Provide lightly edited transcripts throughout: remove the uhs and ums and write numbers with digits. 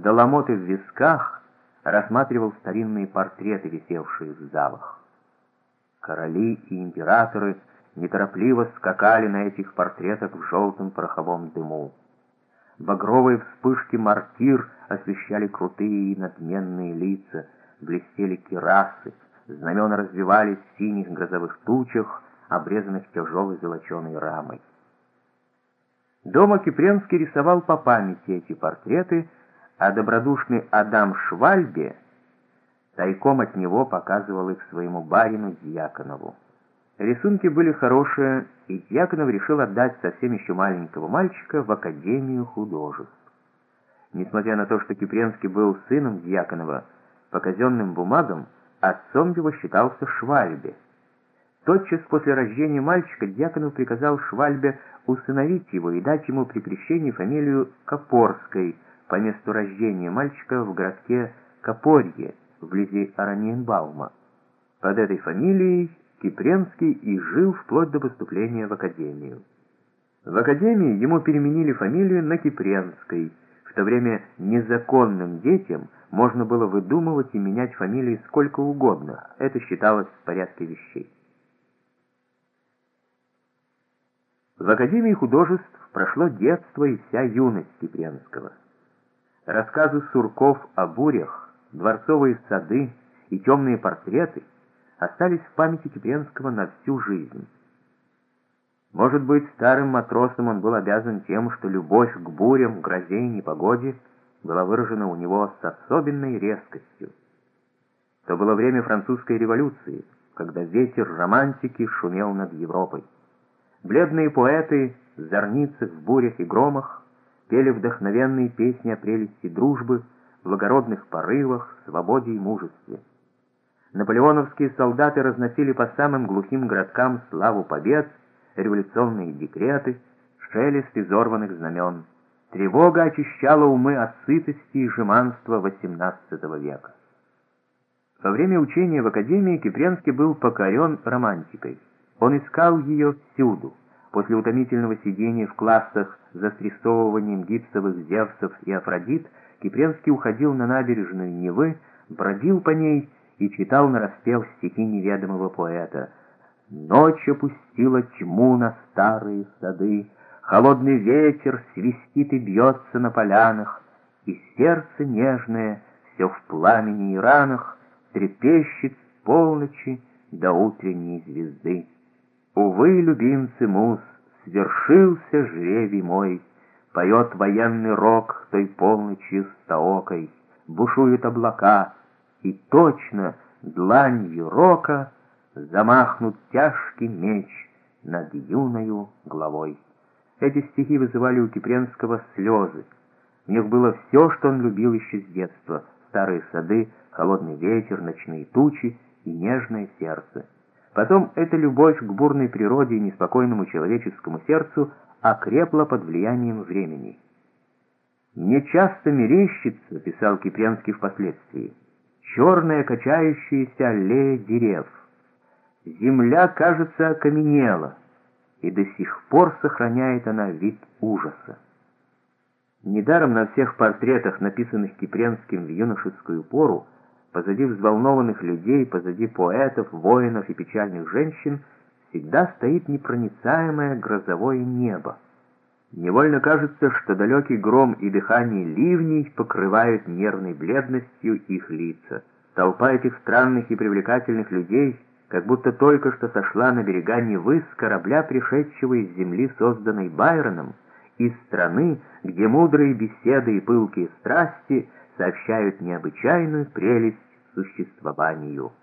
до ломоты в висках, рассматривал старинные портреты, висевшие в залах. Короли и императоры неторопливо скакали на этих портретах в желтом пороховом дыму. Багровые вспышки мортир освещали крутые и надменные лица, блестели кирасы, знамена развивались в синих грозовых тучах, обрезанных тяжелой золоченой рамой. Дома Кипренский рисовал по памяти эти портреты, а добродушный Адам Швальбе тайком от него показывал их своему барину Дьяконову. Рисунки были хорошие, и Дьяконов решил отдать совсем еще маленького мальчика в Академию художеств. Несмотря на то, что Кипренский был сыном Дьяконова, по казенным бумагам отцом его считался Швальбе. Тотчас после рождения мальчика Дьяконов приказал Швальбе усыновить его и дать ему при крещении фамилию Копорской по месту рождения мальчика в городке Копорье, вблизи Ораниенбаума. Под этой фамилией Кипренский и жил вплоть до поступления в Академию. В Академии ему переменили фамилию на Кипренской. В то время незаконным детям можно было выдумывать и менять фамилии сколько угодно. Это считалось в порядке вещей. В Академии художеств прошло детство и вся юность Кипренского. Рассказы Сурков о бурях, дворцовые сады и темные портреты остались в памяти Кипренского на всю жизнь. Может быть, старым матросом он был обязан тем, что любовь к бурям, грозе и непогоде была выражена у него с особенной резкостью. То было время французской революции, когда ветер романтики шумел над Европой. Бледные поэты, зорницы в бурях и громах, пели вдохновенные песни о прелести дружбы, благородных порывах, свободе и мужестве. Наполеоновские солдаты разносили по самым глухим городкам славу побед, революционные декреты, шелест изорванных знамен. Тревога очищала умы от сытости и жеманства XVIII века. Во время учения в Академии Кипренский был покорен романтикой. Он искал ее всюду. После утомительного сидения в классах за срисовыванием гипсовых Зевсов и Афродит Кипренский уходил на набережную Невы, бродил по ней и читал нараспев стихи неведомого поэта. «Ночь опустила тьму на старые сады, холодный ветер свистит и бьется на полянах, и сердце нежное все в пламени и ранах трепещет с полночи до утренней звезды. Увы, любимцы муз, свершился жребий мой, поет военный рок той полночью стоокой, бушуют облака, и точно дланью рока замахнут тяжкий меч над юною головой». Эти стихи вызывали у Кипренского слезы. В них было все, что он любил еще с детства: старые сады, холодный ветер, ночные тучи и нежное сердце. Потом эта любовь к бурной природе и неспокойному человеческому сердцу окрепла под влиянием времени. «Мне часто мерещится, — писал Кипренский впоследствии, — черная качающаяся аллея дерев. Земля, кажется, окаменела, и до сих пор сохраняет она вид ужаса». Недаром на всех портретах, написанных Кипренским в юношескую пору, позади взволнованных людей, позади поэтов, воинов и печальных женщин, всегда стоит непроницаемое грозовое небо. Невольно кажется, что далекий гром и дыхание ливней покрывают нервной бледностью их лица. Толпа этих странных и привлекательных людей как будто только что сошла на берега Невы с корабля, пришедшего из земли, созданной Байроном, из страны, где мудрые беседы и пылкие страсти сообщают необычайную прелесть существованию.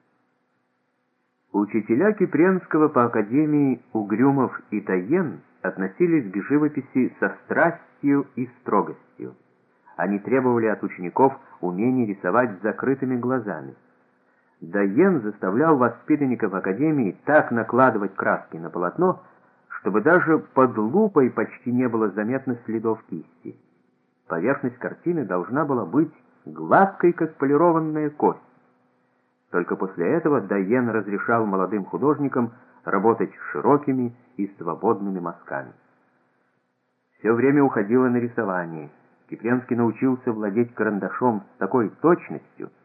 Учителя Кипренского по Академии Угрюмов и Таен относились к живописи со страстью и строгостью. Они требовали от учеников умения рисовать с закрытыми глазами. Таен заставлял воспитанников Академии так накладывать краски на полотно, чтобы даже под лупой почти не было заметно следов кисти. Поверхность картины должна была быть гладкой, как полированная кость. Только после этого Таен разрешал молодым художникам работать широкими и свободными мазками. Все время уходило на рисование. Кипренский научился владеть карандашом с такой точностью,